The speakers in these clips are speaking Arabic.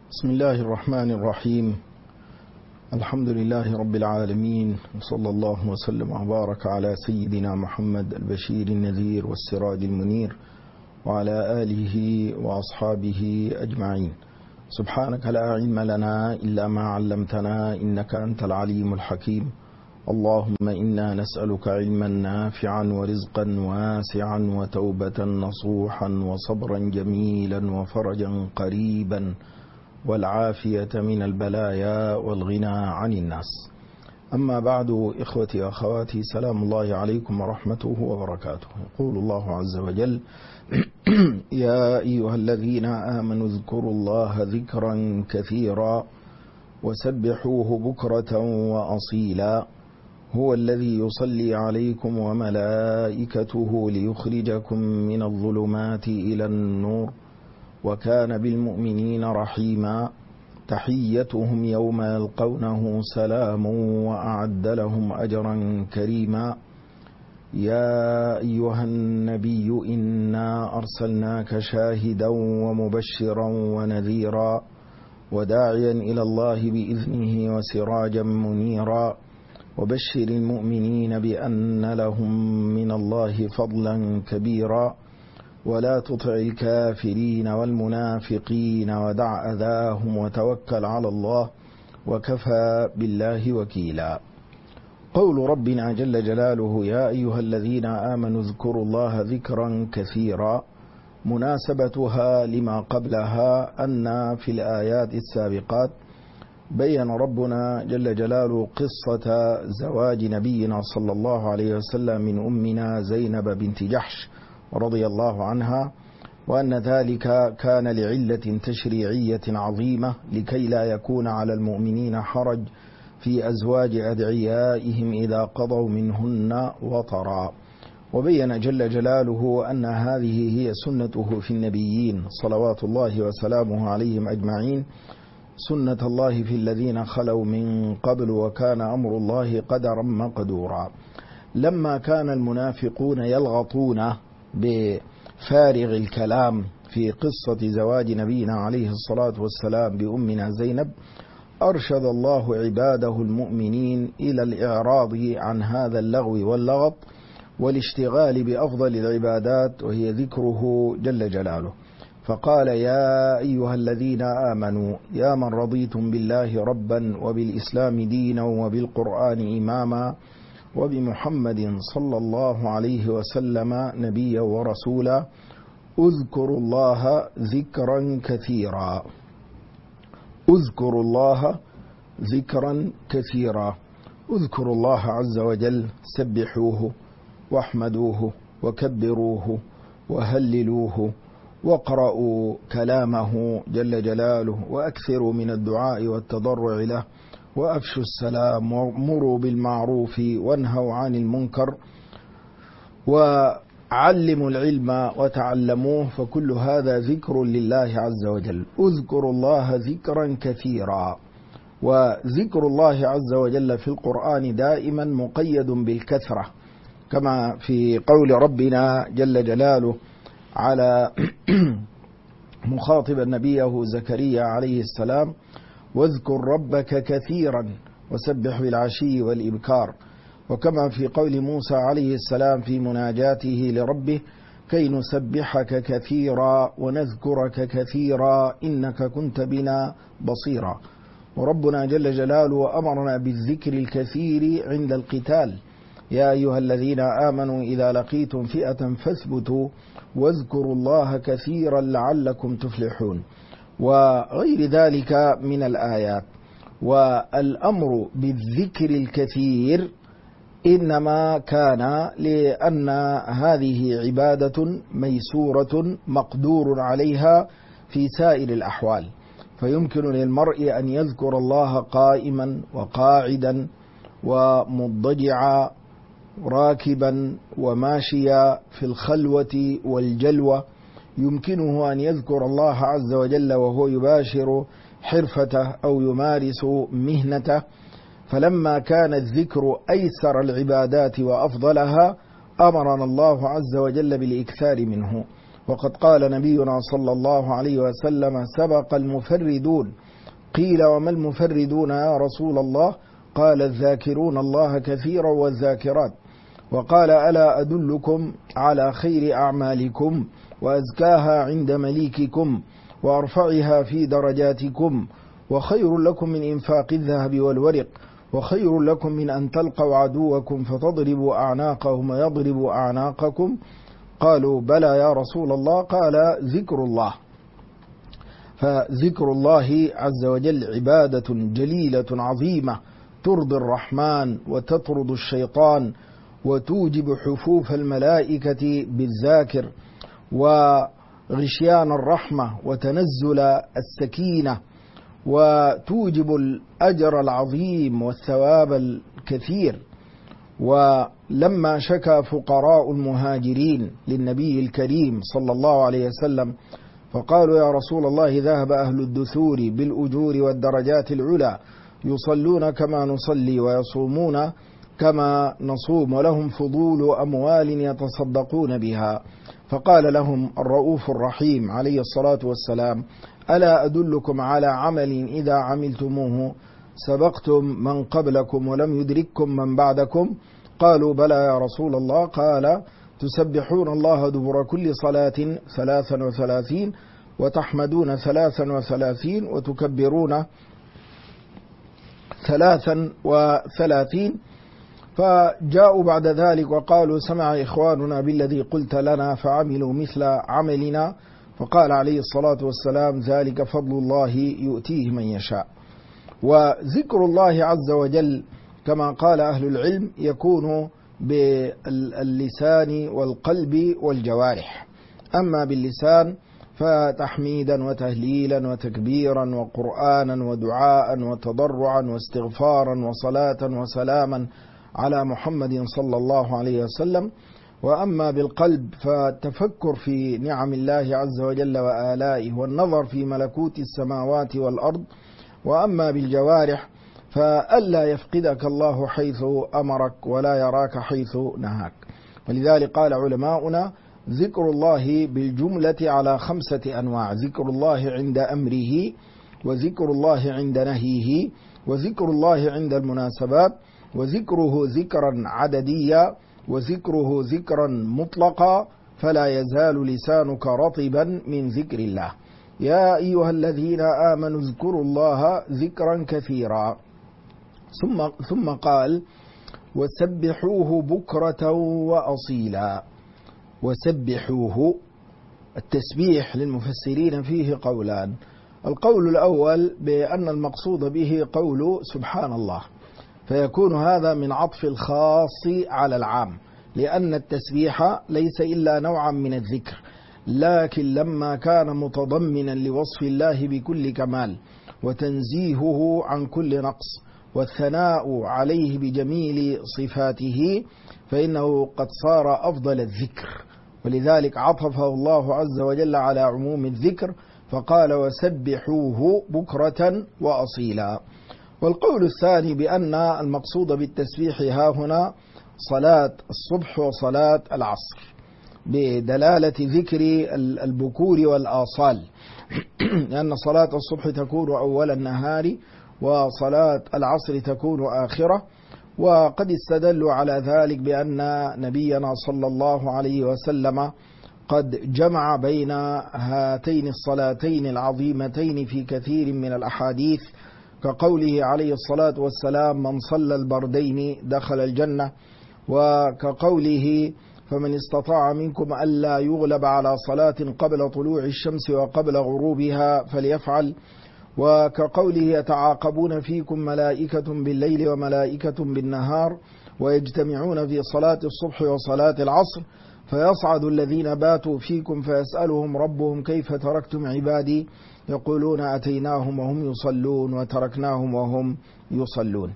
بسم الله الرحمن الرحيم. الحمد لله رب العالمين، وصلى الله وسلم وبارك على سيدنا محمد البشير النذير والسراج المنير وعلى آله وأصحابه أجمعين. سبحانك لا علم لنا إلا ما علمتنا إنك أنت العليم الحكيم. اللهم إنا نسألك علما نافعا ورزقا واسعا وتوبة نصوحا وصبرا جميلا وفرجا قريبا والعافية من البلايا والغنى عن الناس. أما بعد، إخوتي وأخواتي، سلام الله عليكم ورحمته وبركاته. يقول الله عز وجل: يا أيها الذين آمنوا اذكروا الله ذكرا كثيرا وسبحوه بكرة وأصيلا هو الذي يصلي عليكم وملائكته ليخرجكم من الظلمات إلى النور وكان بالمؤمنين رحيما. تحيتهم يوم يلقونه سلام وأعد لهم أجرا كريما. يا أيها النبي إنا أرسلناك شاهدا ومبشرا ونذيرا وداعيا إلى الله بإذنه وسراجا منيرا وبشر المؤمنين بأن لهم من الله فضلا كبيرا ولا تطع الكافرين والمنافقين ودع أذاهم وتوكل على الله وكفى بالله وكيلا. قول ربنا جل جلاله: يا أيها الذين آمنوا اذكروا الله ذكرا كثيرا، مناسبتها لما قبلها أن في الآيات السابقات بين ربنا جل جلاله قصة زواج نبينا صلى الله عليه وسلم من أمنا زينب بنت جحش رضي الله عنها، وأن ذلك كان لعلة تشريعية عظيمة لكي لا يكون على المؤمنين حرج في أزواج أدعيائهم إذا قضوا منهن وطرا. وبين جل جلاله أن هذه هي سنته في النبيين صلوات الله وسلامه عليهم أجمعين، سنة الله في الذين خلوا من قبل، وكان أمر الله قدرا مقدورا. لما كان المنافقون يلغطون بفارغ الكلام في قصة زواج نبينا عليه الصلاة والسلام بأمنا زينب، أرشد الله عباده المؤمنين إلى الإعراض عن هذا اللغو واللغط والاشتغال بأفضل العبادات وهي ذكره جل جلاله. فقال: يا أيها الذين آمنوا، يا من رضيتم بالله ربا وبالإسلام دينا وبالقرآن إماما وبمحمد صلى الله عليه وسلم نبيا ورسولا، اذكروا الله ذكرا كثيرا. اذكروا الله ذكرا كثيرا. اذكروا الله عز وجل، سبحوه واحمدوه وكبروه وهللوه واقرأوا كلامه جل جلاله وأكثروا من الدعاء والتضرع له وأفشوا السلام وامروا بالمعروف وانهوا عن المنكر وعلموا العلم وتعلموه، فكل هذا ذكر لله عز وجل. اذكروا الله ذكرا كثيرا. وذكر الله عز وجل في القرآن دائما مقيد بالكثرة، كما في قول ربنا جل جلاله على مخاطبا نبيه زكريا عليه السلام: واذكر ربك كثيرا وسبح بالعشي والإبكار. وكما في قول موسى عليه السلام في مناجاته لربه: كي نسبحك كثيرا ونذكرك كثيرا إنك كنت بنا بصيرا. وربنا جل جلاله أمرنا بالذكر الكثير عند القتال: يا أيها الذين آمنوا إذا لقيتم فئة فاثبتوا واذكروا الله كثيرا لعلكم تفلحون، وغير ذلك من الآيات. والأمر بالذكر الكثير إنما كان لأن هذه عبادة ميسورة مقدور عليها في سائر الأحوال، فيمكن للمرء أن يذكر الله قائما وقاعدا ومضجعا راكبا وماشيا في الخلوة والجلوة. يمكنه أن يذكر الله عز وجل وهو يباشر حرفته أو يمارس مهنته. فلما كان الذكر أيسر العبادات وأفضلها، أمرنا الله عز وجل بالإكثار منه. وقد قال نبينا صلى الله عليه وسلم: سبق المفردون. قيل: وما المفردون يا رسول الله؟ قال: الذاكرون الله كثيرا والذاكرات. وقال: ألا أدلكم على خير أعمالكم وأزكاها عند مليككم وأرفعها في درجاتكم، وخير لكم من إنفاق الذهب والورق، وخير لكم من أن تلقوا عدوكم فتضربوا أعناقهم ويضربوا أعناقكم؟ قالوا: بلى يا رسول الله. قال: ذكر الله. فذكر الله عز وجل عبادة جليلة عظيمة ترضي الرحمن وتطرد الشيطان وتوجب حفوف الملائكة بالذاكر وغشيان الرحمة وتنزل السكينة، وتوجب الأجر العظيم والثواب الكثير. ولما شكى فقراء المهاجرين للنبي الكريم صلى الله عليه وسلم فقالوا: يا رسول الله، ذهب أهل الدثور بالأجور والدرجات العلى، يصلون كما نصلي ويصومون كما نصوم، ولهم فضول أموال يتصدقون بها. فقال لهم الرؤوف الرحيم عليه الصلاة والسلام: ألا أدلكم على عمل إذا عملتموه سبقتم من قبلكم ولم يدرككم من بعدكم؟ قالوا: بلى يا رسول الله. قال: تسبحون الله دبر كل صلاة 33، وتحمدون 33، وتكبرون 33. فجاءوا بعد ذلك وقالوا: سمع إخواننا بالذي قلت لنا فعملوا مثل عملنا. فقال عليه الصلاة والسلام: ذلك فضل الله يؤتيه من يشاء. وذكر الله عز وجل كما قال أهل العلم يكون باللسان والقلب والجوارح. أما باللسان فتحميدا وتهليلا وتكبيرا وقرآنا ودعاء وتضرعا واستغفارا وصلاة وسلاما على محمد صلى الله عليه وسلم. وأما بالقلب فالتفكر في نعم الله عز وجل وآلائه والنظر في ملكوت السماوات والأرض. وأما بالجوارح فألا يفقدك الله حيث أمرك ولا يراك حيث نهاك. ولذلك قال علماؤنا: ذكر الله بالجملة على 5 أنواع: ذكر الله عند أمره، وذكر الله عند نهيه، وذكر الله عند المناسبات، وذكره ذكرا عدديا، وذكره ذكرا مطلقا، فلا يزال لسانك رطبا من ذكر الله. يا أيها الذين آمنوا اذكروا الله ذكرا كثيرا. ثم قال: وسبحوه بكرة وأصيلا. وسبحوه، التسبيح للمفسرين فيه قولان. القول الأول بأن المقصود به قول سبحان الله، فيكون هذا من عطف الخاص على العام، لأن التسبيح ليس إلا نوعا من الذكر، لكن لما كان متضمنا لوصف الله بكل كمال وتنزيهه عن كل نقص والثناء عليه بجميل صفاته فإنه قد صار أفضل الذكر، ولذلك عطفه الله عز وجل على عموم الذكر فقال: وسبحوه بكرة وأصيلا. والقول الثاني بأن المقصود بالتسبيح ها هنا صلاة الصبح وصلاة العصر، بدلالة ذكر البكور والآصال، لأن صلاة الصبح تكون أول النهار وصلاة العصر تكون آخرة. وقد استدلوا على ذلك بأن نبينا صلى الله عليه وسلم قد جمع بين هاتين الصلاتين العظيمتين في كثير من الأحاديث، كقوله عليه الصلاة والسلام: من صلى البردين دخل الجنة، وكقوله: فمن استطاع منكم ألا يغلب على صلاة قبل طلوع الشمس وقبل غروبها فليفعل، وكقوله: يتعاقبون فيكم ملائكة بالليل وملائكة بالنهار ويجتمعون في صلاة الصبح وصلاة العصر، فيصعد الذين باتوا فيكم فيسألهم ربهم كيف تركتم عبادي، يقولون أتيناهم وهم يصلون وتركناهم وهم يصلون.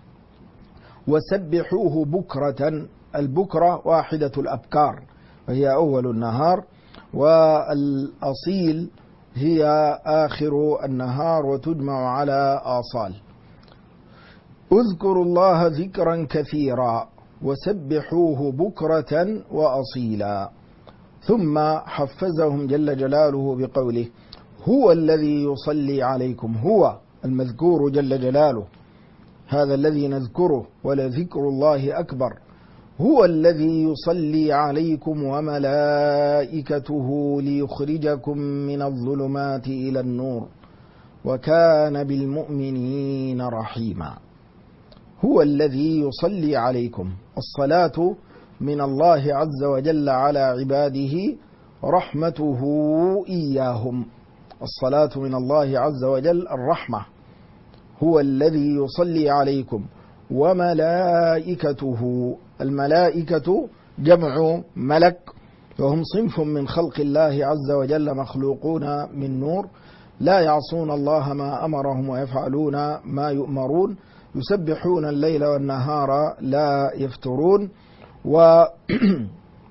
وسبحوه بكرة، البكرة واحدة الأبكار وهي أول النهار، والأصيل هي آخر النهار وتجمع على آصال. اذكروا الله ذكرا كثيرا وسبحوه بكرة وأصيلا. ثم حفزهم جل جلاله بقوله: هو الذي يصلي عليكم. هو المذكور جل جلاله، هذا الذي نذكره، ولذكر الله أكبر. هو الذي يصلي عليكم وملائكته ليخرجكم من الظلمات إلى النور وكان بالمؤمنين رحيما. هو الذي يصلي عليكم. الصلاة من الله عز وجل على عباده، رحمته إياهم. الصلاة من الله عز وجل الرحمة. هو الذي يصلي عليكم وملائكته. الملائكة جمع ملك، وهم صنف من خلق الله عز وجل، مخلوقون من نور، لا يعصون الله ما أمرهم ويفعلون ما يؤمرون، يسبحون الليل والنهار لا يفترون، وهم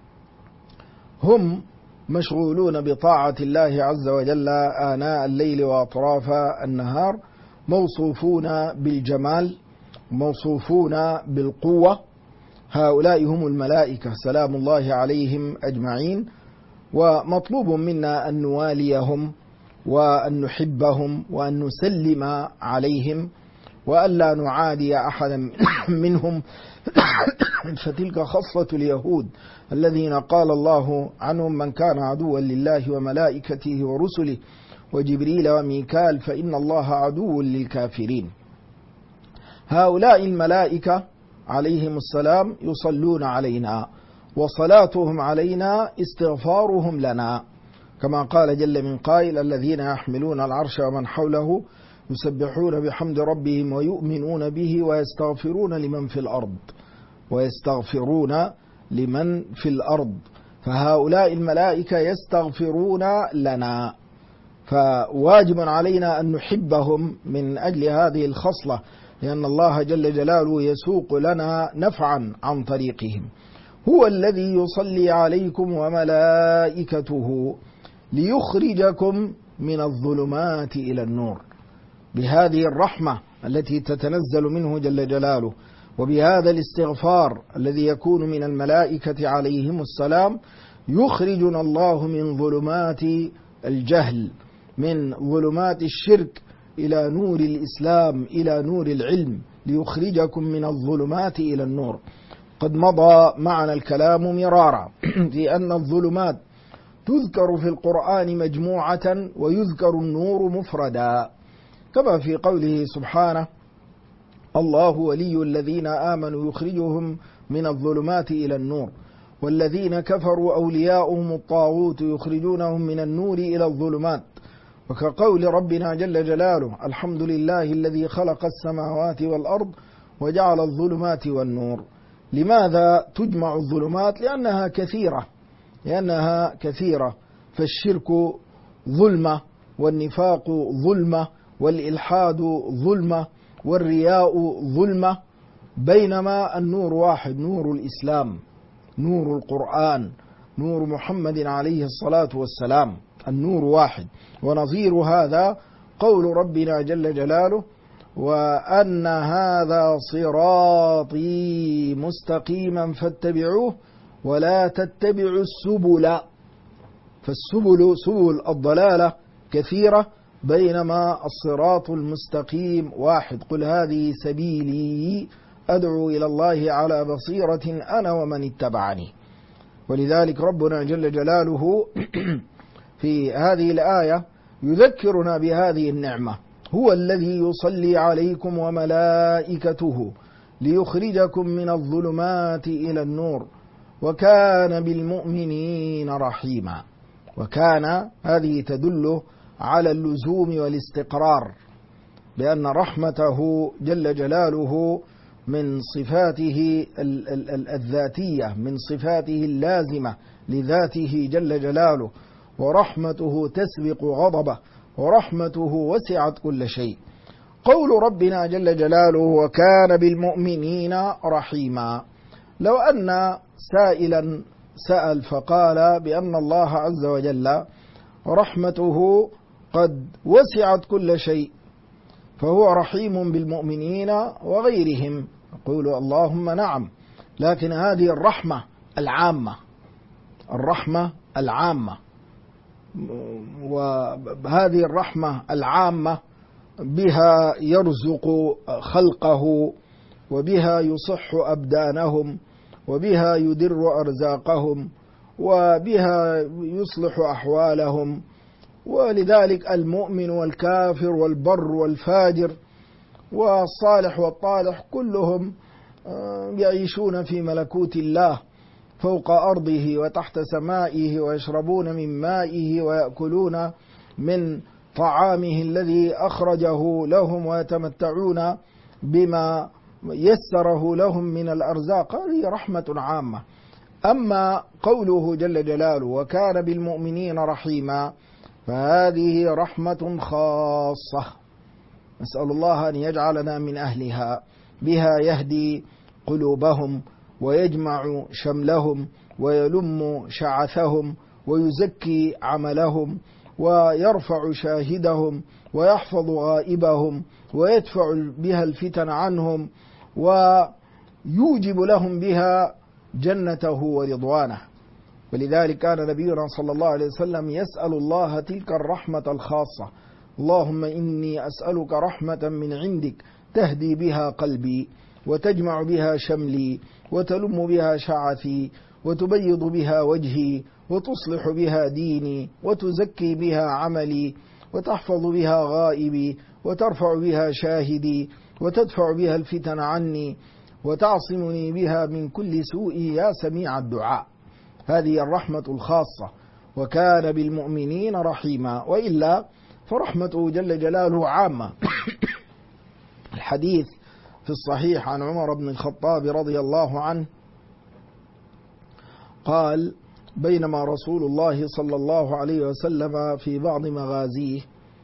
مشغولون بطاعة الله عز وجل آناء الليل وأطراف النهار، موصوفون بالجمال، موصوفون بالقوة. هؤلاء هم الملائكة سلام الله عليهم أجمعين. ومطلوب منا أن نواليهم وأن نحبهم وأن نسلم عليهم وألا نعادي أحدا منهم فتلك خصلة اليهود الذين قال الله عنهم: من كان عدوا لله وملائكته ورسله وجبريل وميكال فإن الله عدو للكافرين. هؤلاء الملائكة عليهم السلام يصلون علينا، وصلاتهم علينا استغفارهم لنا، كما قال جل من قائل: الذين يحملون العرش ومن حوله يسبحون بحمد ربهم ويؤمنون به ويستغفرون لمن في الأرض. فهؤلاء الملائكة يستغفرون لنا، فواجب علينا أن نحبهم من أجل هذه الخصلة، لأن الله جل جلاله يسوق لنا نفعا عن طريقهم. هو الذي يصلي عليكم وملائكته ليخرجكم من الظلمات إلى النور. بهذه الرحمة التي تتنزل منه جل جلاله، وبهذا الاستغفار الذي يكون من الملائكة عليهم السلام، يخرجنا الله من ظلمات الجهل، من ظلمات الشرك، إلى نور الإسلام، إلى نور العلم، ليخرجكم من الظلمات إلى النور. قد مضى معنا الكلام مرارا في أن الظلمات تذكر في القرآن مجموعة ويذكر النور مفردا، كما في قوله سبحانه: الله ولي الذين آمنوا يخرجهم من الظلمات إلى النور والذين كفروا أولياؤهم الطاغوت يخرجونهم من النور إلى الظلمات. وكقول ربنا جل جلاله: الحمد لله الذي خلق السماوات والأرض وجعل الظلمات والنور. لماذا تجمع الظلمات؟ لأنها كثيرة، فالشرك ظلمة، والنفاق ظلمة، والإلحاد ظلمة، والرياء ظلمة، بينما النور واحد: نور الإسلام، نور القرآن، نور محمد عليه الصلاة والسلام، النور واحد. ونظير هذا قول ربنا جل جلاله: وأن هذا صراطي مستقيما فاتبعوه ولا تتبعوا السبل. فالسبل سبل الضلالة كثيرة، بينما الصراط المستقيم واحد: قل هذه سبيلي أدعو إلى الله على بصيرة أنا ومن اتبعني. ولذلك ربنا جل جلاله في هذه الآية يذكرنا بهذه النعمة: هو الذي يصلي عليكم وملائكته ليخرجكم من الظلمات إلى النور وكان بالمؤمنين رحيما. وكان هذه تدل على اللزوم والاستقرار، بأن رحمته جل جلاله من صفاته الذاتية، من صفاته اللازمة لذاته جل جلاله، ورحمته تسبق غضبه، ورحمته وسعت كل شيء. قول ربنا جل جلاله: وكان بالمؤمنين رحيما. لو أن سائلا سأل فقال بأن الله عز وجل رحمته قد وسعت كل شيء، فهو رحيم بالمؤمنين وغيرهم، يقول اللهم نعم، لكن هذه الرحمة العامة، الرحمة العامة، وهذه الرحمة العامة بها يرزق خلقه، وبها يصح أبدانهم، وبها يدر أرزاقهم، وبها يصلح أحوالهم. ولذلك المؤمن والكافر والبر والفاجر والصالح والطالح كلهم يعيشون في ملكوت الله فوق أرضه وتحت سمائه، ويشربون من مائه ويأكلون من طعامه الذي أخرجه لهم، ويتمتعون بما يسره لهم من الأرزاق. هذه رحمة عامة. أما قوله جل جلاله وكان بالمؤمنين رحيما، فهذه رحمة خاصة، نسأل الله أن يجعلنا من أهلها. بها يهدي قلوبهم، ويجمع شملهم، ويلم شعثهم، ويزكي عملهم، ويرفع شاهدهم، ويحفظ غائبهم، ويدفع بها الفتن عنهم، ويوجب لهم بها جنته ورضوانه. ولذلك كان نبينا صلى الله عليه وسلم يسأل الله تلك الرحمة الخاصة: اللهم إني أسألك رحمة من عندك تهدي بها قلبي، وتجمع بها شملي، وتلم بها شعثي، وتبيض بها وجهي، وتصلح بها ديني، وتزكي بها عملي، وتحفظ بها غائبي، وترفع بها شاهدي، وتدفع بها الفتن عني، وتعصمني بها من كل سوء يا سميع الدعاء. هذه الرحمة الخاصة. وكان بالمؤمنين رحيما، وإلا فرحمته جل جلاله عامة. الحديث في الصحيح عن عمر بن الخطاب رضي الله عنه قال: بينما رسول الله صلى الله عليه وسلم في بعض مغازيه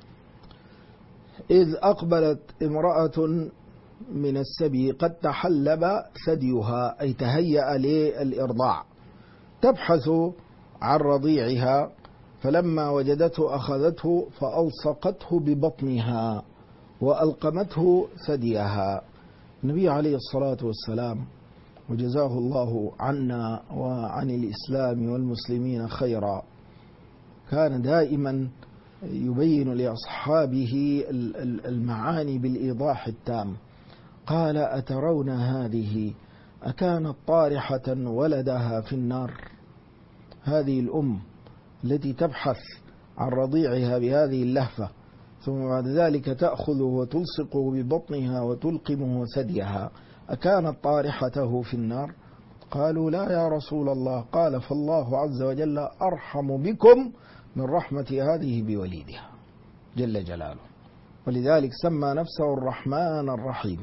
إذ أقبلت امرأة من السبي قد تحلب ثديها، أي تهيأ للإرضاع، تبحث عن رضيعها، فلما وجدته أخذته فألصقته ببطنها وألقمته ثديها. النبي عليه الصلاة والسلام وجزاه الله عنا وعن الإسلام والمسلمين خيرا كان دائما يبين لأصحابه المعاني بالإيضاح التام. قال: أترون هذه أكانت طارحة ولدها في النار؟ هذه الأم التي تبحث عن رضيعها بهذه اللهفة، ثم بعد ذلك تأخذه وتلصقه ببطنها وتلقمه ثديها، أكانت طارحته في النار؟ قالوا: لا يا رسول الله. قال: فالله عز وجل أرحم بكم من رحمة هذه بوليدها جل جلاله. ولذلك سمى نفسه الرحمن الرحيم،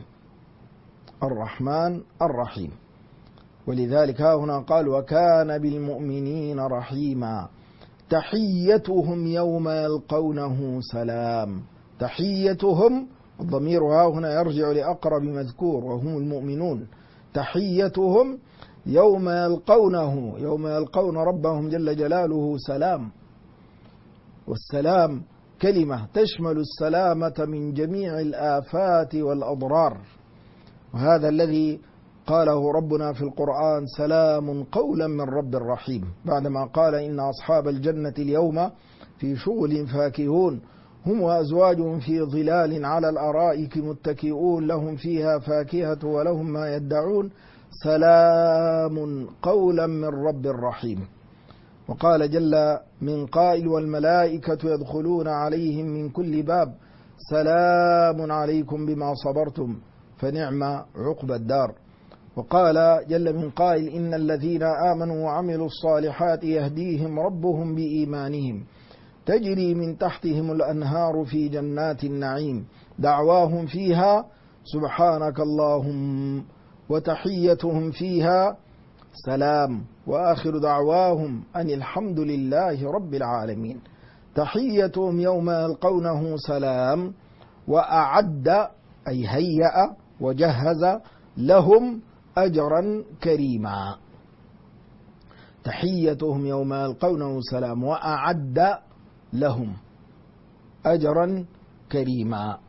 الرحمن الرحيم. ولذلك ها هنا قال: وكان بالمؤمنين رحيما تحيتهم يوم يلقونه سلام. تحيتهم، الضمير ها هنا يرجع لأقرب مذكور وهم المؤمنون. تحيتهم يوم يلقونه، يوم يلقون ربهم جل جلاله سلام. والسلام كلمة تشمل السلامة من جميع الآفات والأضرار، وهذا الذي قاله ربنا في القرآن: سلام قولا من رب رحيم، بعدما قال: إن أصحاب الجنة اليوم في شغل فاكهون هم وأزواجهم في ظلال على الأرائك متكئون لهم فيها فاكهة ولهم ما يدعون سلام قولا من رب رحيم. وقال جل من قائل: والملائكة يدخلون عليهم من كل باب سلام عليكم بما صبرتم فنعم عقبى الدار. وقال جل من قائل: إن الذين آمنوا وعملوا الصالحات يهديهم ربهم بإيمانهم تجري من تحتهم الأنهار في جنات النعيم دعواهم فيها سبحانك اللهم وتحيتهم فيها سلام وآخر دعواهم أن الحمد لله رب العالمين. تحيتهم يوم يلقونه سلام، وأعد أي هيأ وجهز لهم أجرا كريما. تحيتهم يوم يلقونه سلام وأعد لهم أجرا كريما.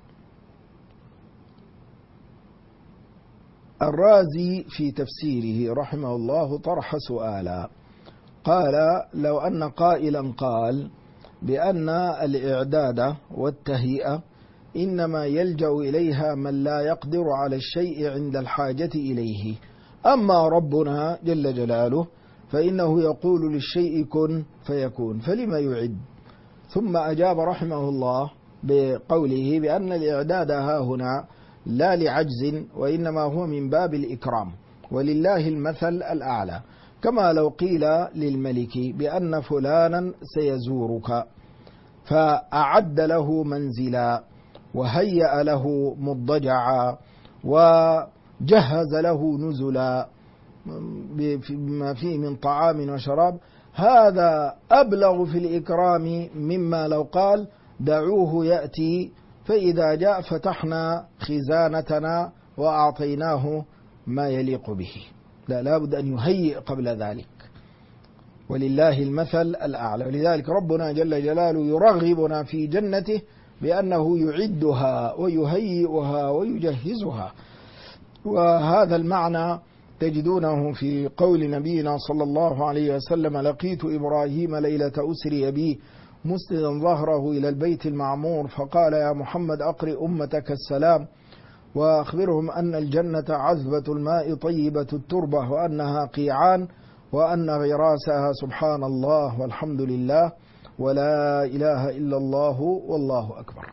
الرازي في تفسيره رحمه الله طرح سؤالا، قال: لو أن قائلا قال بأن الإعداد والتهيئة إنما يلجأ إليها من لا يقدر على الشيء عند الحاجة إليه، أما ربنا جل جلاله فإنه يقول للشيء كن فيكون، فلما يعد؟ ثم أجاب رحمه الله بقوله بأن الإعداد ها هنا لا لعجز، وإنما هو من باب الإكرام، ولله المثل الأعلى، كما لو قيل للملك بأن فلانا سيزورك فأعد له منزلا وهيأ له مضجعا وجهز له نزلا بما فيه من طعام وشراب، هذا أبلغ في الإكرام مما لو قال دعوه يأتي، فإذا جاء فتحنا خزانتنا وأعطيناه ما يليق به. لا بد أن يهيئ قبل ذلك، ولله المثل الأعلى. ولذلك ربنا جل جلاله يرغبنا في جنته بأنه يعدها ويهيئها ويجهزها، وهذا المعنى تجدونه في قول نبينا صلى الله عليه وسلم: لقيت إبراهيم ليلة أسري بي مسندا ظهره إلى البيت المعمور، فقال: يا محمد أقرئ أمتك السلام وأخبرهم أن الجنة عذبة الماء طيبة التربة، وأنها قيعان، وأن غراسها سبحان الله والحمد لله ولا إله إلا الله والله أكبر.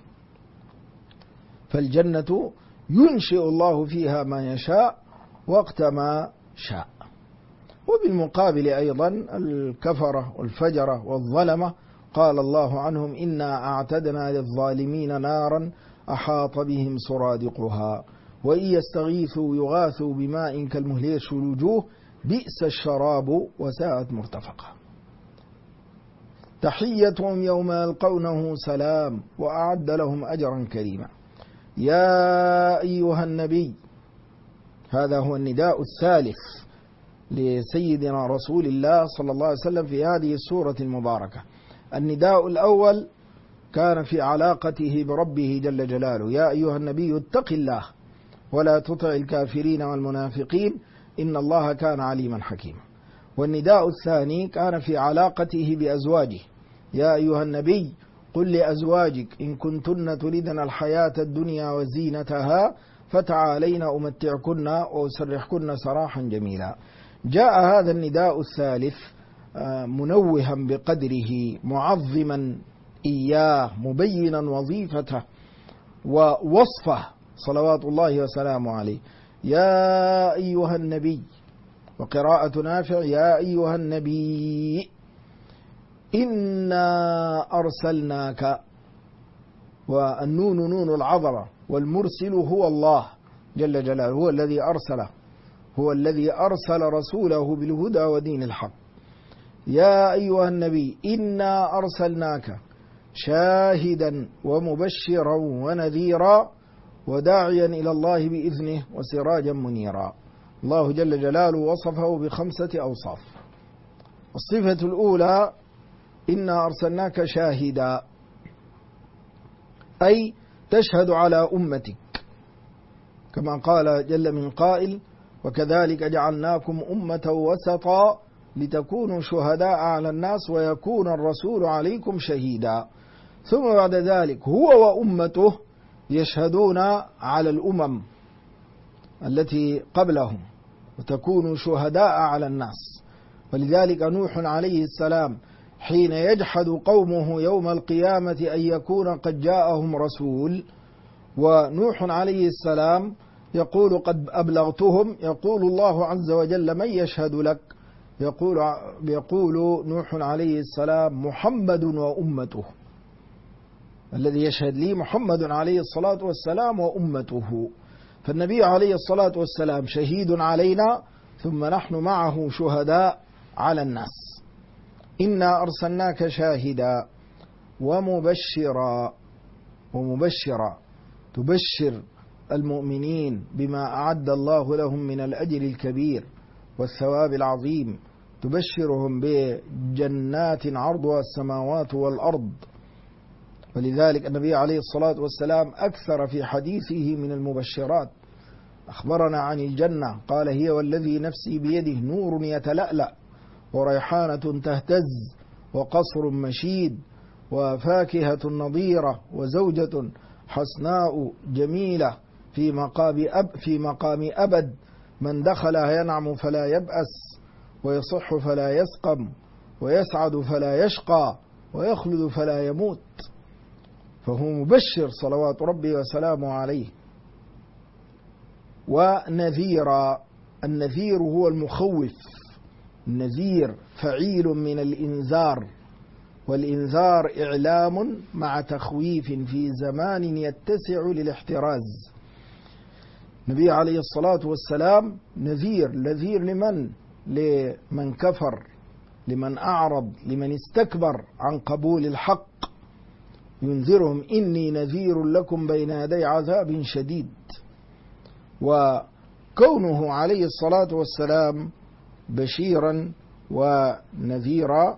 فالجنة ينشئ الله فيها ما يشاء وقت ما شاء. وبالمقابل أيضا الكفرة والفجرة والظلمة قال الله عنهم: إنا أعتدنا للظالمين نارا أحاط بهم سرادقها وإن يستغيثوا يغاثوا بماء كالمهل يشوي الوجوه بئس الشراب وساءت مرتفقا. تحيتهم يوم يلقونه سلام وأعد لهم أجرا كريما. يا أيها النبي، هذا هو النداء الثالث لسيدنا رسول الله صلى الله عليه وسلم في هذه السورة المباركة. النداء الأول كان في علاقته بربه جل جلاله: يا أيها النبي اتق الله ولا تطع الكافرين والمنافقين إن الله كان عليما حكيما. والنداء الثاني كان في علاقته بأزواجه: يا أيها النبي قل لأزواجك إن كنتن تردن الحياة الدنيا وزينتها فتعالين أمتعكن وأسرحكن سراحا جميلا. جاء هذا النداء الثالث منوها بقدره، معظما إياه، مبينا وظيفته ووصفه صلوات الله وسلامه عليه. يا أيها النبي، وقراءة نافع: يا أيها النبي إنا أرسلناك، والنون نون العظمة، والمرسل هو الله جل جلاله، هو الذي أرسله، هو الذي أرسل رسوله بالهدى ودين الحق. يا أيها النبي إنا أرسلناك شاهدا ومبشرا ونذيرا وداعيا إلى الله بإذنه وسراجا منيرا. الله جل جلاله وصفه بخمسة أوصاف. الصفة الأولى: إنا أرسلناك شاهدا، أي تشهد على أمتك، كما قال جل من قائل: وكذلك جعلناكم أمة وسطا لتكونوا شهداء على الناس ويكون الرسول عليكم شهيدا. ثم بعد ذلك هو وأمته يشهدون على الأمم التي قبلهم وتكونوا شهداء على الناس. ولذلك نوح عليه السلام حين يجحد قومه يوم القيامة أن يكون قد جاءهم رسول، ونوح عليه السلام يقول: قد أبلغتهم، يقول الله عز وجل: من يشهد لك؟ يقول نوح عليه السلام: محمد وأمته، الذي يشهد لي محمد عليه الصلاة والسلام وأمته. فالنبي عليه الصلاة والسلام شهيد علينا، ثم نحن معه شهداء على الناس. إنا أرسلناك شاهدا ومبشرا، تبشر المؤمنين بما أعد الله لهم من الأجر الكبير والثواب العظيم، تبشرهم بجنات عرضها السماوات والأرض. ولذلك النبي عليه الصلاة والسلام أكثر في حديثه من المبشرات. أخبرنا عن الجنة قال: هي والذي نفسي بيده نور يتلألأ وريحانة تهتز وقصر مشيد وفاكهة نضيرة وزوجة حسناء جميلة في مقام أبد، من دخلها ينعم فلا يبأس، ويصح فلا يسقم، ويسعد فلا يشقى، ويخلد فلا يموت. فهو مبشر صلوات ربي وسلامه عليه. ونذيرا، النذير هو المخوف، النذير فعيل من الإنذار، والإنذار إعلام مع تخويف في زمان يتسع للاحتراز. النبي عليه الصلاة والسلام نذير لمن كفر، لمن أعرض، لمن استكبر عن قبول الحق، ينذرهم إني نذير لكم بين يدي عذاب شديد. وكونه عليه الصلاة والسلام بشيرا ونذيرا،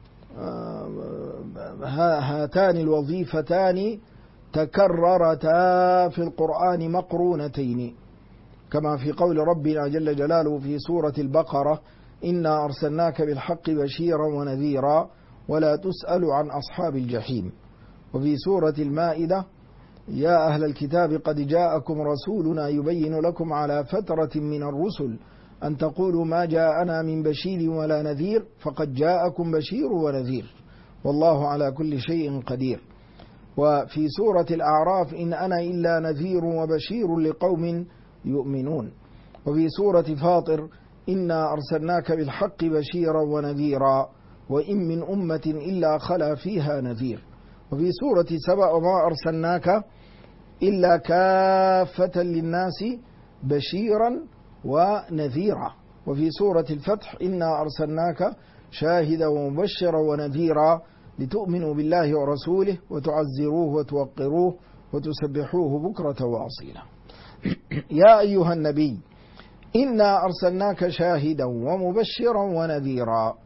هاتان الوظيفتان تكررتا في القرآن مقرونتين، كما في قول ربنا جل جلاله في سورة البقرة: إنا أرسلناك بالحق بشيرا ونذيرا ولا تسأل عن أصحاب الجحيم. وفي سورة المائدة: يا أهل الكتاب قد جاءكم رسولنا يبين لكم على فترة من الرسل أن تقولوا ما جاءنا من بشير ولا نذير فقد جاءكم بشير ونذير والله على كل شيء قدير. وفي سورة الأعراف: إن أنا إلا نذير وبشير لقوم يؤمنون. وفي سورة فاطر: إنا أرسلناك بالحق بشيرا ونذيرا وإن من أمة إلا خلا فيها نذير. وفي سورة سبأ: وما أرسلناك إلا كافة للناس بشيرا ونذيرا. وفي سورة الفتح: إنا أرسلناك شاهدا ومبشرا ونذيرا لتؤمنوا بالله ورسوله وتعزروه وتوقروه وتسبحوه بكرة وأصيلا. يا أيها النبي إنا أرسلناك شاهدا ومبشرا ونذيرا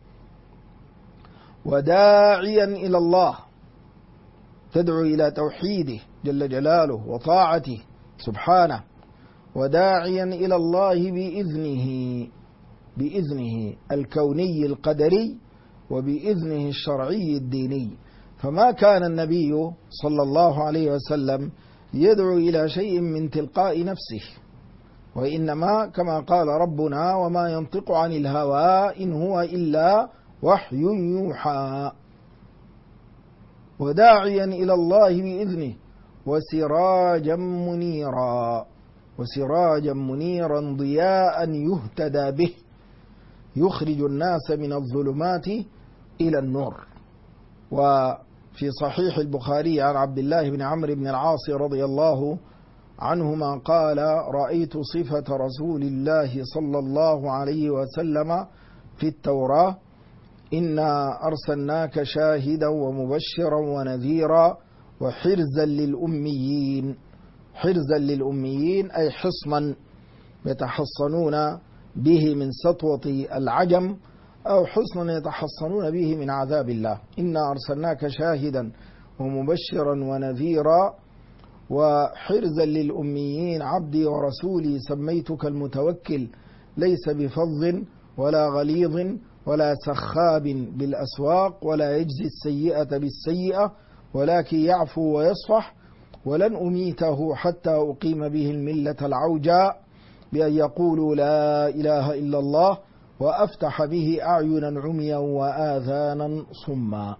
وداعيا إلى الله، تدعو إلى توحيده جل جلاله وطاعته سبحانه، وداعيا إلى الله بإذنه الكوني القدري وبإذنه الشرعي الديني. فما كان النبي صلى الله عليه وسلم يدعو إلى شيء من تلقاء نفسه، وإنما كما قال ربنا: وما ينطق عن الهوى إن هو إلا وحي يوحى. وداعيا إلى الله بإذنه وسراجا منيرا ضياء يهتدى به، يخرج الناس من الظلمات إلى النور. وفي صحيح البخاري عن عبد الله بن عمرو بن العاص رضي الله عنهما قال: رأيت صفة رسول الله صلى الله عليه وسلم في التوراة: إنا أرسلناك شاهدا ومبشرا ونذيرا وحرزا للأميين. حرزا للأميين أي حصنا يتحصنون به من سطوة العجم، أو حصنا يتحصنون به من عذاب الله. إنا أرسلناك شاهدا ومبشرا ونذيرا وحرزا للأميين عبدي ورسولي سميتك المتوكل، ليس بفظ ولا غليظ ولا سخاب بالأسواق ولا يجزي السيئة بالسيئة ولكن يعفو ويصفح، ولن أميته حتى أقيم به الملة العوجاء بأن يقولوا لا إله إلا الله وأفتح به أعينا عميا وآذانا صما.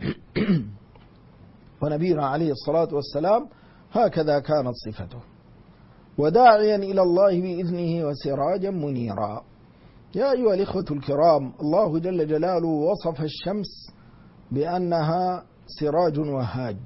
ونبينا عليه الصلاة والسلام هكذا كانت صفته، وداعيا إلى الله بإذنه وسراجا منيرا. يا أيها الإخوة الكرام، الله جل جلاله وصف الشمس بأنها سراج وهاج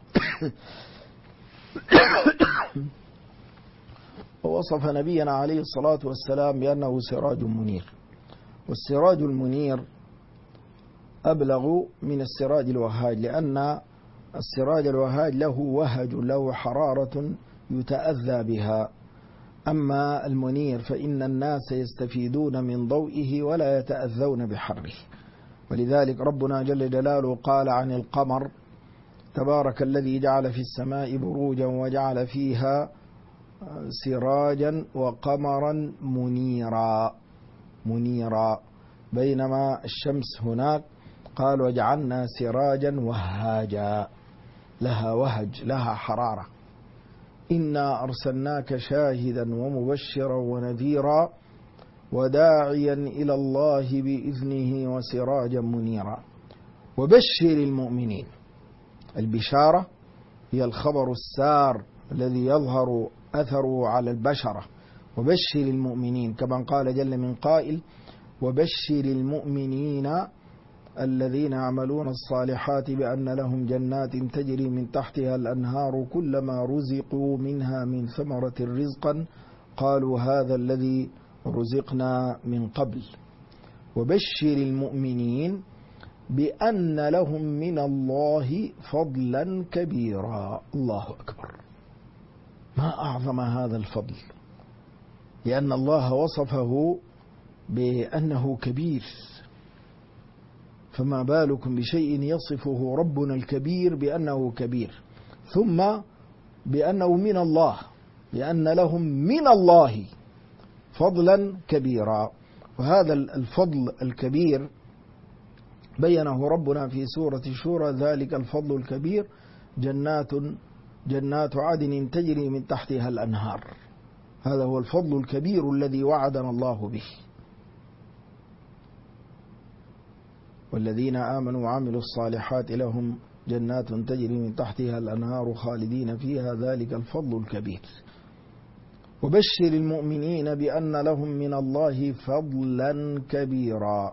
ووصف نبينا عليه الصلاة والسلام بأنه سراج منير. والسراج المنير أبلغ من السراج الوهاج، لأن السراج الوهاج له وهج، له حرارة يتأذى بها، أما المنير فإن الناس يستفيدون من ضوئه ولا يتأذون بحره. ولذلك ربنا جل جلاله قال عن القمر: تبارك الذي جعل في السماء بروجا وجعل فيها سراجا وقمرا منيرا بينما الشمس هناك قال وجعلنا سراجا وهاجا، لها وهج، لها حرارة. إنا أرسلناك شاهدا ومبشرا ونذيرا وداعيا إلى الله بإذنه وسراجا منيرا وبشر المؤمنين. البشارة هي الخبر السار الذي يظهر أثره على البشرة. وبشر المؤمنين كما قال جل من قائل وبشر المؤمنين الذين يعملون الصالحات بأن لهم جنات تجري من تحتها الأنهار كلما رزقوا منها من ثمرة رزقا قالوا هذا الذي رزقنا من قبل. وبشر المؤمنين بأن لهم من الله فضلا كبيرا. الله أكبر، ما أعظم هذا الفضل، لأن الله وصفه بأنه كبير، فما بالكم بشيء يصفه ربنا الكبير بأنه كبير، ثم بأنه من الله، بأن لهم من الله فضلا كبيرا. وهذا الفضل الكبير بينه ربنا في سورة الشورى، ذلك الفضل الكبير جنات عدن تجري من تحتها الأنهار. هذا هو الفضل الكبير الذي وعدنا الله به. والذين آمنوا وعملوا الصالحات لهم جنات تجري من تحتها الأنهار خالدين فيها ذلك الفضل الكبير. وبشر المؤمنين بأن لهم من الله فضلا كبيرا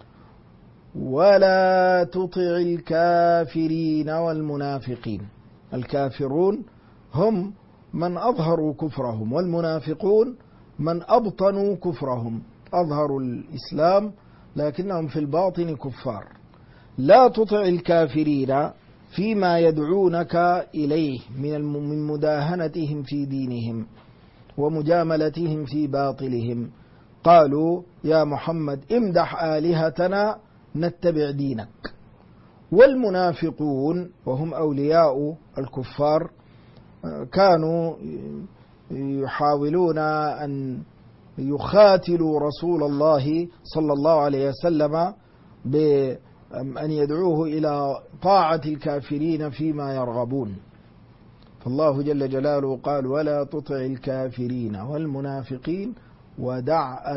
ولا تطع الكافرين والمنافقين. الكافرون هم من أظهروا كفرهم، والمنافقون من أبطنوا كفرهم، أظهروا الإسلام لكنهم في الباطن كفار. لا تطع الكافرين فيما يدعونك إليه من مداهنتهم في دينهم ومجاملتهم في باطلهم. قالوا يا محمد امدح آلهتنا نتبع دينك. والمنافقون وهم أولياء الكفار كانوا يحاولون أن يخاتلوا رسول الله صلى الله عليه وسلم بأن يدعوه إلى طاعة الكافرين فيما يرغبون. فالله جل جلاله قال ولا تطع الكافرين والمنافقين ودع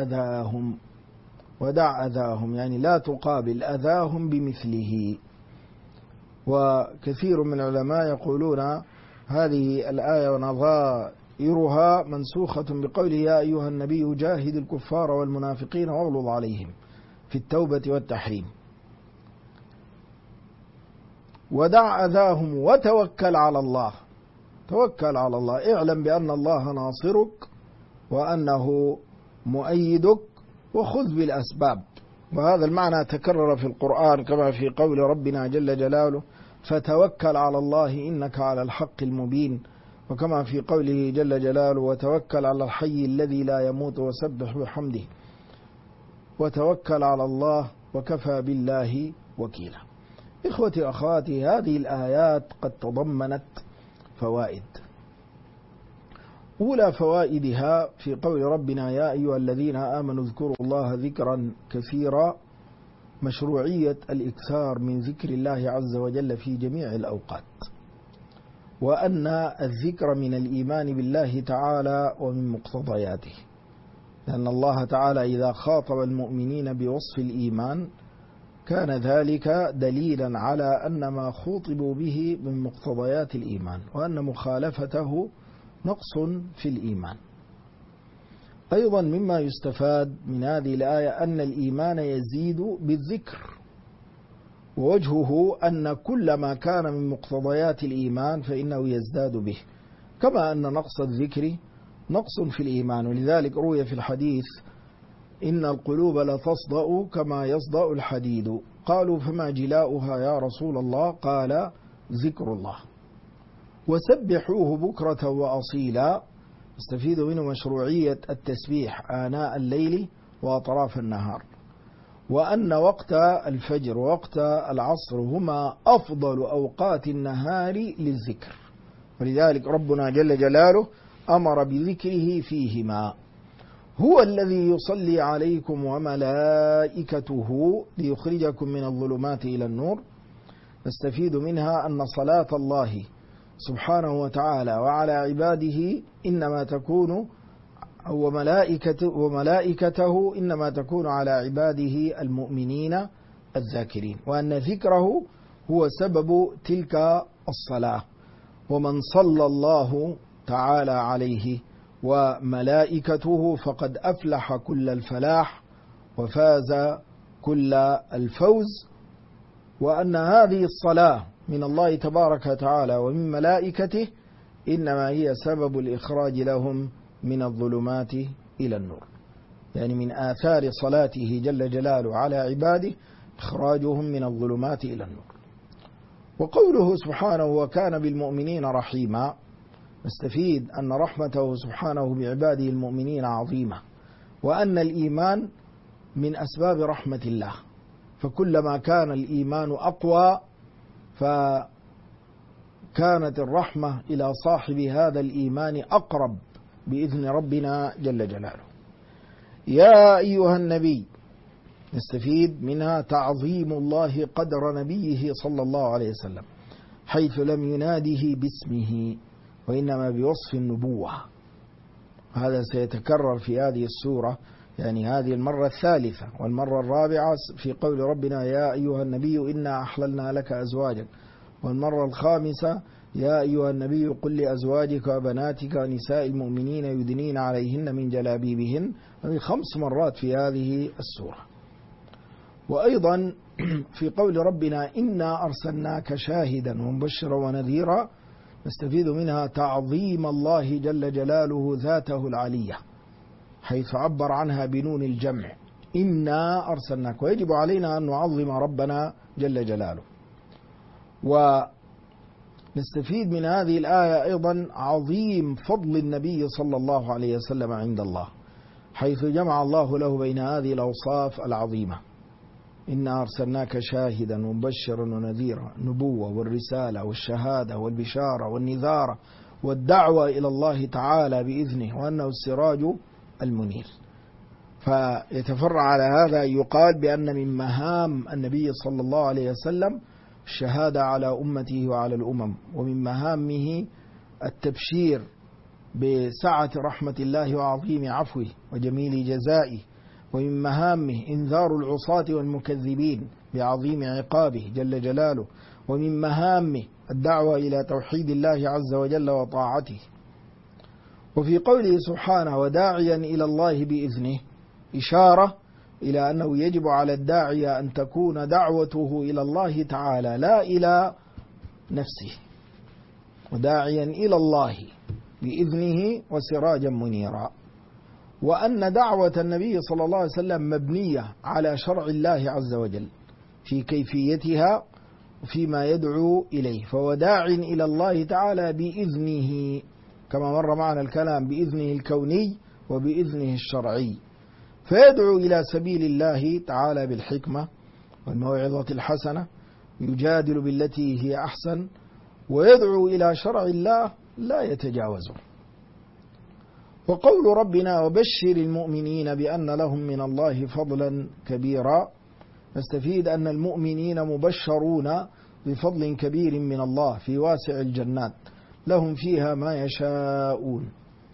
أذاهم، يعني لا تقابل أذاهم بمثله. وكثير من العلماء يقولون هذه الآية ونظائرها منسوخة بقوله يا أيها النبي جاهد الكفار والمنافقين واغلظ عليهم في التوبة والتحريم. ودع أذاهم وتوكل على الله. توكل على الله، اعلم بأن الله ناصرك وأنه مؤيدك وخذ بالأسباب. وهذا المعنى تكرر في القرآن كما في قول ربنا جل جلاله فتوكل على الله إنك على الحق المبين، وكما في قوله جل جلاله وتوكل على الحي الذي لا يموت وسبح بحمده وتوكل على الله وكفى بالله وكيلا. إخوتي أخواتي، هذه الآيات قد تضمنت فوائد. أولى فوائدها في قول ربنا يا أيها الذين آمنوا اذكروا الله ذكرا كثيرا، مشروعية الإكثار من ذكر الله عز وجل في جميع الأوقات، وأن الذكر من الإيمان بالله تعالى ومن مقتضياته، لأن الله تعالى إذا خاطب المؤمنين بوصف الإيمان كان ذلك دليلا على أن ما خوطبوا به من مقتضيات الإيمان، وأن مخالفته نقص في الإيمان. أيضا مما يستفاد من هذه الآية أن الإيمان يزيد بالذكر، ووجهه أن كل ما كان من مقتضيات الإيمان فإنه يزداد به، كما أن نقص الذكر نقص في الإيمان. ولذلك روي في الحديث إن القلوب لتصدأ كما يصدأ الحديد. قالوا فما جلاؤها يا رسول الله؟ قال ذكر الله. وسبحوه بكرة وأصيلا، استفيد منه مشروعية التسبيح آناء الليل وأطراف النهار، وأن وقت الفجر ووقت العصر هما أفضل أوقات النهار للذكر، ولذلك ربنا جل جلاله أمر بذكره فيهما. هو الذي يصلي عليكم وملائكته ليخرجكم من الظلمات إلى النور. نستفيد منها أن صلاة الله سبحانه وتعالى وعلى عباده إنما تكون وملائكته إنما تكون على عباده المؤمنين الذاكرين، وأن ذكره هو سبب تلك الصلاة. ومن صلى الله تعالى عليه وملائكته فقد أفلح كل الفلاح وفاز كل الفوز، وأن هذه الصلاة من الله تبارك وتعالى ومن ملائكته إنما هي سبب الإخراج لهم من الظلمات إلى النور، يعني من آثار صلاته جل جلاله على عباده إخراجهم من الظلمات إلى النور. وقوله سبحانه وكان بالمؤمنين رحيما، نستفيد أن رحمته سبحانه بعباده المؤمنين عظيمة، وأن الإيمان من أسباب رحمة الله، فكلما كان الإيمان أقوى فكانت الرحمة إلى صاحب هذا الإيمان أقرب بإذن ربنا جل جلاله. يا أيها النبي، نستفيد منها تعظيم الله قدر نبيه صلى الله عليه وسلم، حيث لم يناده باسمه وإنما بوصف النبوة. هذا سيتكرر في هذه السورة، يعني هذه المرة الثالثة والمرة الرابعة في قول ربنا يا أيها النبي إنا أحللنا لك أزواجك، والمرة الخامسة يا أيها النبي قل لأزواجك وبناتك ونساء المؤمنين يدنين عليهن من جلابيبهن، هذه 5 مرات في هذه السورة. وأيضا في قول ربنا إنا أرسلناك شاهدا ومبشرا ونذيرا، نستفيد منها تعظيم الله جل جلاله ذاته العلية، حيث عبر عنها بنون الجمع إنا أرسلناك، ويجب علينا أن نعظم ربنا جل جلاله. ونستفيد من هذه الآية أيضا عظيم فضل النبي صلى الله عليه وسلم عند الله، حيث جمع الله له بين هذه الأوصاف العظيمة: إنا أرسلناك شاهدا ومبشرا ونذيرا، نبوة والرسالة والشهادة والبشارة والنذارة والدعوة إلى الله تعالى بإذنه، وأنه السراج المنير. فيتفرع على هذا يقال بأن من مهام النبي صلى الله عليه وسلم الشهادة على أمته وعلى الأمم، ومن مهامه التبشير بسعة رحمة الله وعظيم عفوه وجميل جزائه، ومن مهامه إنذار العصاة والمكذبين بعظيم عقابه جل جلاله، ومن مهامه الدعوة إلى توحيد الله عز وجل وطاعته. وفي قوله سبحانه وداعيا إلى الله بإذنه إشارة إلى أنه يجب على الداعية أن تكون دعوته إلى الله تعالى لا إلى نفسه، وداعيا إلى الله بإذنه وسراجا منيرا. وأن دعوة النبي صلى الله عليه وسلم مبنية على شرع الله عز وجل في كيفيتها وفيما يدعو إليه، فهو داع إلى الله تعالى بإذنه، كما مر معنا الكلام بإذنه الكوني وبإذنه الشرعي، فيدعو إلى سبيل الله تعالى بالحكمة والموعظة الحسنة، يجادل بالتي هي أحسن، ويدعو إلى شرع الله لا يتجاوزه. وقول ربنا وبشر المؤمنين بأن لهم من الله فضلا كبيرا، نستفيد أن المؤمنين مبشرون بفضل كبير من الله في واسع الجنات لهم فيها ما يشاءون.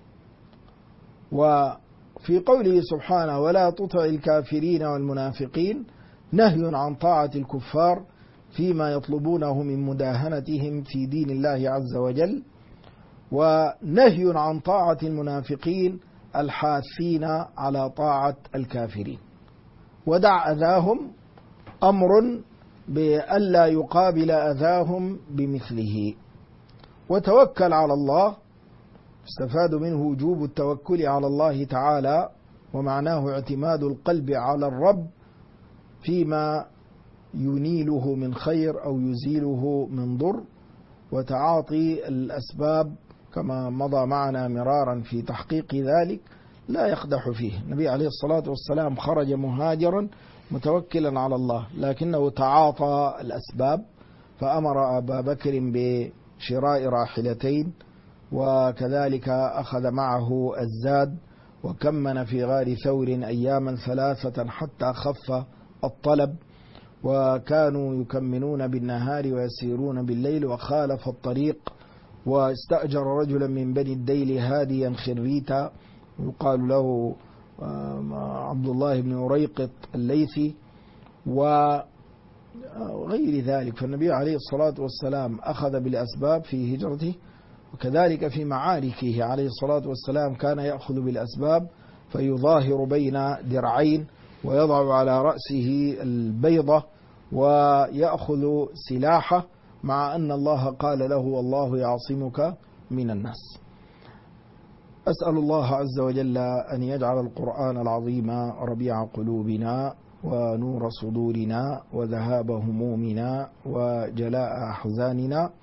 وفي قوله سبحانه ولا تطع الكافرين والمنافقين، نهي عن طاعة الكفار فيما يطلبونه من مداهنتهم في دين الله عز وجل، ونهي عن طاعة المنافقين الحاثين على طاعة الكافرين. ودع أذاهم، أمر بألا يقابل أذاهم بمثله. وتوكل على الله، استفاد منه وجوب التوكل على الله تعالى، ومعناه اعتماد القلب على الرب فيما ينيله من خير أو يزيله من ضر، وتعاطي الأسباب كما مضى معنا مرارا في تحقيق ذلك لا يقدح فيه. النبي عليه الصلاة والسلام خرج مهاجرا متوكلا على الله، لكنه تعاطى الأسباب، فأمر أبا بكر بشراء راحلتين، وكذلك أخذ معه الزاد وكمن في غار ثور أياما 3 حتى خف الطلب، وكانوا يكمنون بالنهار ويسيرون بالليل، وخالف الطريق واستأجر رجلا من بني الديل هاديا خريتا يقال له عبد الله بن أريقط الليثي وغير ذلك. فالنبي عليه الصلاة والسلام أخذ بالأسباب في هجرته، وكذلك في معاركه عليه الصلاة والسلام كان يأخذ بالأسباب، فيظاهر بين درعين ويضع على رأسه البيضة ويأخذ سلاحه، مع أن الله قال له والله يعصمك من الناس. أسأل الله عز وجل أن يجعل القرآن العظيم ربيع قلوبنا ونور صدورنا وذهاب همومنا وجلاء أحزاننا،